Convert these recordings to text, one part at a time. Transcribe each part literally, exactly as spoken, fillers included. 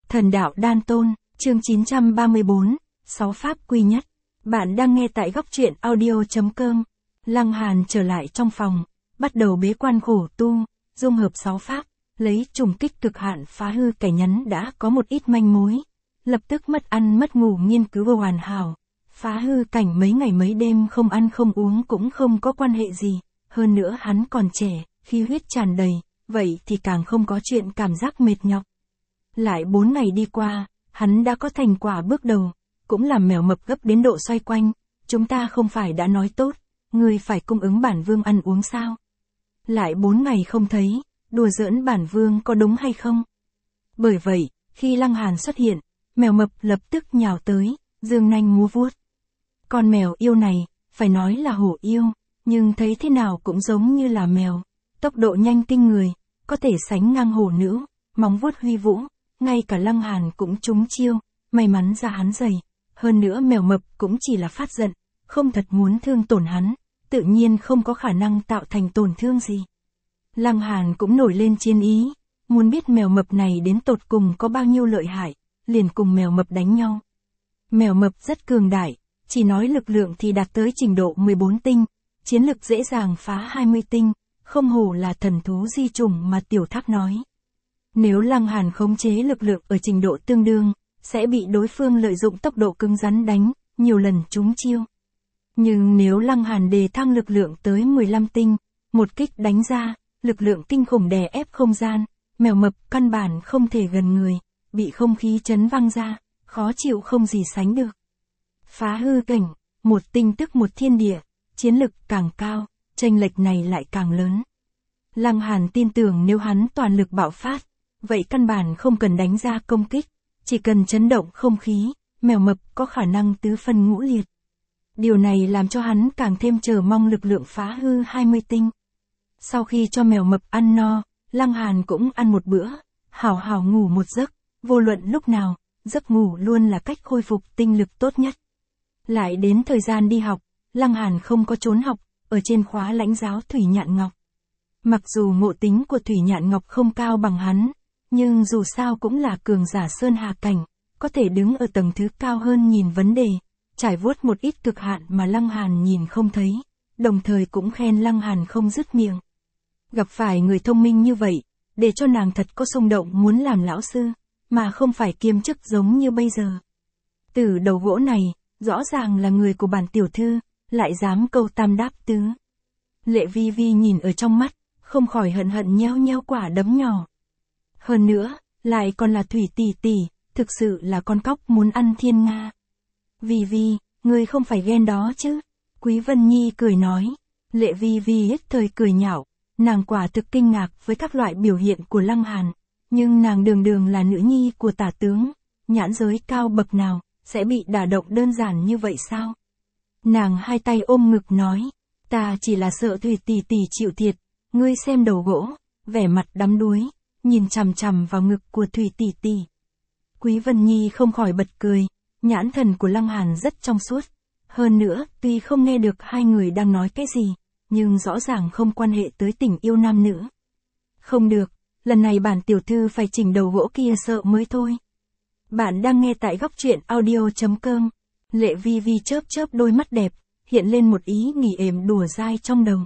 Thần đạo đan tôn, chương chín trăm ba mươi bốn, sáu pháp quy nhất. Bạn đang nghe tại góc truyện audio.com. Lăng Hàn trở lại trong phòng, bắt đầu bế quan khổ tu, dung hợp sáu pháp, lấy trùng kích cực hạn phá hư kẻ nhắn đã có một ít manh mối. Lập tức mất ăn mất ngủ nghiên cứu hoàn hảo. Phá hư cảnh mấy ngày mấy đêm không ăn không uống cũng không có quan hệ gì. Hơn nữa hắn còn trẻ, khi huyết tràn đầy, vậy thì càng không có chuyện cảm giác mệt nhọc. Lại bốn ngày đi qua, hắn đã có thành quả bước đầu, cũng làm mèo mập gấp đến độ xoay quanh. Chúng ta không phải đã nói tốt, ngươi phải cung ứng bản vương ăn uống sao? Lại bốn ngày không thấy, đùa giỡn bản vương có đúng hay không? Bởi vậy, khi Lăng Hàn xuất hiện, mèo mập lập tức nhào tới, dương nanh múa vuốt. Con mèo yêu này, phải nói là hổ yêu, nhưng thấy thế nào cũng giống như là mèo. Tốc độ nhanh kinh người, có thể sánh ngang hổ nữ, móng vuốt huy vũ, ngay cả Lăng Hàn cũng trúng chiêu, may mắn ra hắn dày. Hơn nữa mèo mập cũng chỉ là phát giận, không thật muốn thương tổn hắn, tự nhiên không có khả năng tạo thành tổn thương gì. Lăng Hàn cũng nổi lên chiến ý, muốn biết mèo mập này đến tột cùng có bao nhiêu lợi hại, liền cùng mèo mập đánh nhau. Mèo mập rất cường đại, chỉ nói lực lượng thì đạt tới trình độ mười bốn tinh, chiến lực dễ dàng phá hai mươi tinh, không hổ là thần thú di chủng mà Tiểu Thác nói. Nếu Lăng Hàn khống chế lực lượng ở trình độ tương đương, sẽ bị đối phương lợi dụng tốc độ cứng rắn đánh, nhiều lần trúng chiêu. Nhưng nếu Lăng Hàn đề thăng lực lượng tới mười lăm tinh, một kích đánh ra, lực lượng kinh khủng đè ép không gian, mèo mập căn bản không thể gần người, bị không khí chấn văng ra, khó chịu không gì sánh được. Phá hư cảnh, một tinh tức một thiên địa, chiến lực càng cao, chênh lệch này lại càng lớn. Lăng Hàn tin tưởng nếu hắn toàn lực bạo phát, vậy căn bản không cần đánh ra công kích, chỉ cần chấn động không khí, mèo mập có khả năng tứ phân ngũ liệt. Điều này làm cho hắn càng thêm chờ mong lực lượng phá hư hai mươi tinh. Sau khi cho mèo mập ăn no, Lăng Hàn cũng ăn một bữa, hào hào ngủ một giấc, vô luận lúc nào, giấc ngủ luôn là cách khôi phục tinh lực tốt nhất. Lại đến thời gian đi học, Lăng Hàn không có trốn học, ở trên khóa lãnh giáo Thủy Nhạn Ngọc. Mặc dù ngộ tính của Thủy Nhạn Ngọc không cao bằng hắn, nhưng dù sao cũng là cường giả sơn hà cảnh, có thể đứng ở tầng thứ cao hơn nhìn vấn đề, trải vuốt một ít cực hạn mà Lăng Hàn nhìn không thấy, đồng thời cũng khen Lăng Hàn không dứt miệng. Gặp phải người thông minh như vậy, để cho nàng thật có xung động muốn làm lão sư, mà không phải kiêm chức giống như bây giờ. Từ đầu gỗ này, rõ ràng là người của bản tiểu thư, lại dám câu tam đáp tứ. Lệ Vi Vi nhìn ở trong mắt, không khỏi hận hận nheo nheo quả đấm nhỏ. Hơn nữa, lại còn là Thủy tỷ tỷ, thực sự là con cóc muốn ăn thiên nga. Vi Vi, ngươi không phải ghen đó chứ? Quý Vân Nhi cười nói. Lệ Vi Vi hết thời cười nhạo, nàng quả thực kinh ngạc với các loại biểu hiện của Lăng Hàn, nhưng nàng đường đường là nữ nhi của tả tướng, nhãn giới cao bậc nào, sẽ bị đả động đơn giản như vậy sao? Nàng hai tay ôm ngực nói, ta chỉ là sợ Thủy tỷ tỷ chịu thiệt, ngươi xem đầu gỗ, vẻ mặt đắm đuối, nhìn chằm chằm vào ngực của Thủy tỷ tỷ. Quý Vân Nhi không khỏi bật cười, nhãn thần của Lăng Hàn rất trong suốt. Hơn nữa, tuy không nghe được hai người đang nói cái gì, nhưng rõ ràng không quan hệ tới tình yêu nam nữ. Không được, lần này bản tiểu thư phải chỉnh đầu gỗ kia sợ mới thôi. Bạn đang nghe tại góc truyện audio.com. Lệ Vi Vi chớp chớp đôi mắt đẹp, hiện lên một ý nghỉ êm đùa dai trong đầu.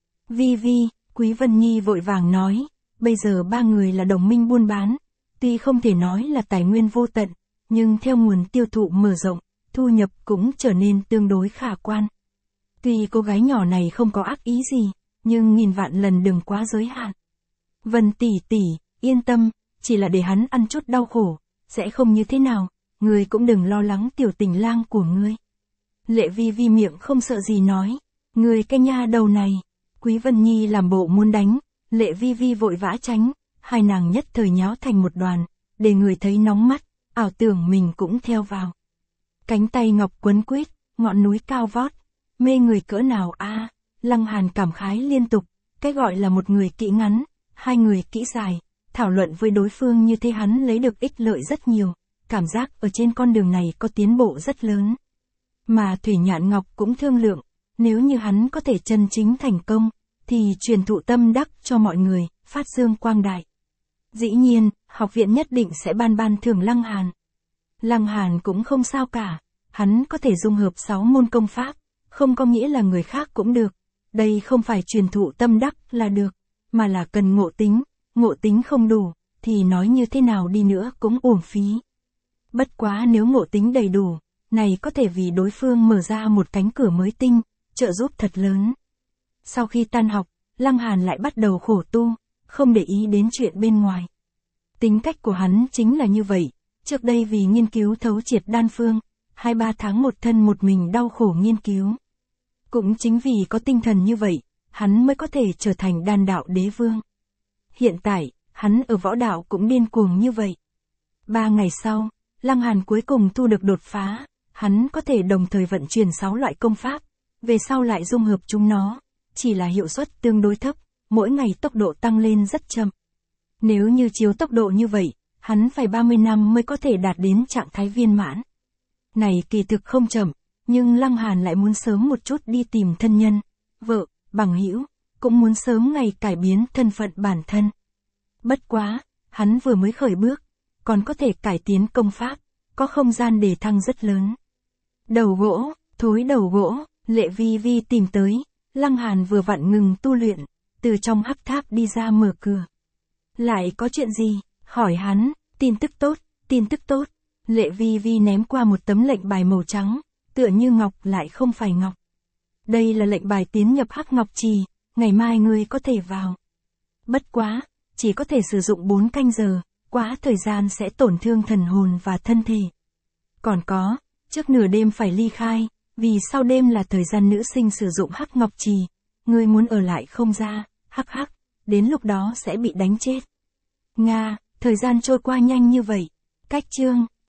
Vi Vi, Quý Vân Nhi vội vàng nói, bây giờ ba người là đồng minh buôn bán, tuy không thể nói là tài nguyên vô tận, nhưng theo nguồn tiêu thụ mở rộng, thu nhập cũng trở nên tương đối khả quan. Tuy cô gái nhỏ này không có ác ý gì, nhưng nghìn vạn lần đừng quá giới hạn. Vân tỷ tỷ, yên tâm, chỉ là để hắn ăn chút đau khổ, sẽ không như thế nào, ngươi cũng đừng lo lắng tiểu tình lang của ngươi. Lệ Vi Vi miệng không sợ gì nói, ngươi cái nha đầu này. Quý Vân Nhi làm bộ muốn đánh, Lệ Vi Vi vội vã tránh, hai nàng nhất thời nháo thành một đoàn, để người thấy nóng mắt, ảo tưởng mình cũng theo vào. Cánh tay ngọc quấn quýt, ngọn núi cao vót, mê người cỡ nào a? À, Lăng Hàn cảm khái liên tục, cái gọi là một người kỹ ngắn, hai người kỹ dài, thảo luận với đối phương như thế hắn lấy được ích lợi rất nhiều, cảm giác ở trên con đường này có tiến bộ rất lớn. Mà Thủy Nhạn Ngọc cũng thương lượng, nếu như hắn có thể chân chính thành công, thì truyền thụ tâm đắc cho mọi người, phát dương quang đại. Dĩ nhiên, học viện nhất định sẽ ban ban thưởng Lăng Hàn. Lăng Hàn cũng không sao cả, hắn có thể dung hợp sáu môn công pháp, không có nghĩa là người khác cũng được. Đây không phải truyền thụ tâm đắc là được, mà là cần ngộ tính, ngộ tính không đủ, thì nói như thế nào đi nữa cũng uổng phí. Bất quá nếu ngộ tính đầy đủ, này có thể vì đối phương mở ra một cánh cửa mới tinh, trợ giúp thật lớn. Sau khi tan học, Lăng Hàn lại bắt đầu khổ tu, không để ý đến chuyện bên ngoài. Tính cách của hắn chính là như vậy, trước đây vì nghiên cứu thấu triệt đan phương, hai ba tháng một thân một mình đau khổ nghiên cứu. Cũng chính vì có tinh thần như vậy, hắn mới có thể trở thành đan đạo đế vương. Hiện tại, hắn ở võ đạo cũng điên cuồng như vậy. Ba ngày sau, Lăng Hàn cuối cùng thu được đột phá, hắn có thể đồng thời vận chuyển sáu loại công pháp, về sau lại dung hợp chúng nó, chỉ là hiệu suất tương đối thấp, mỗi ngày tốc độ tăng lên rất chậm. Nếu như chiếu tốc độ như vậy, hắn phải ba mươi năm mới có thể đạt đến trạng thái viên mãn. Này kỳ thực không chậm, nhưng Lăng Hàn lại muốn sớm một chút đi tìm thân nhân, vợ, bằng hữu, cũng muốn sớm ngày cải biến thân phận bản thân. Bất quá, hắn vừa mới khởi bước, còn có thể cải tiến công pháp, có không gian đề thăng rất lớn. Đầu gỗ, thối đầu gỗ, Lệ Vi Vi tìm tới, Lăng Hàn vừa vặn ngừng tu luyện, từ trong hắc tháp đi ra mở cửa. Lại có chuyện gì? Hỏi hắn, tin tức tốt, tin tức tốt. Lệ Vi Vi ném qua một tấm lệnh bài màu trắng, tựa như ngọc lại không phải ngọc. Đây là lệnh bài tiến nhập Hắc Ngọc Trì, ngày mai ngươi có thể vào. Bất quá, chỉ có thể sử dụng bốn canh giờ, quá thời gian sẽ tổn thương thần hồn và thân thể. Còn có, trước nửa đêm phải ly khai, vì sau đêm là thời gian nữ sinh sử dụng Hắc Ngọc Trì, ngươi muốn ở lại không ra, hắc hắc, đến lúc đó sẽ bị đánh chết. Nga, thời gian trôi qua nhanh như vậy. Cách chương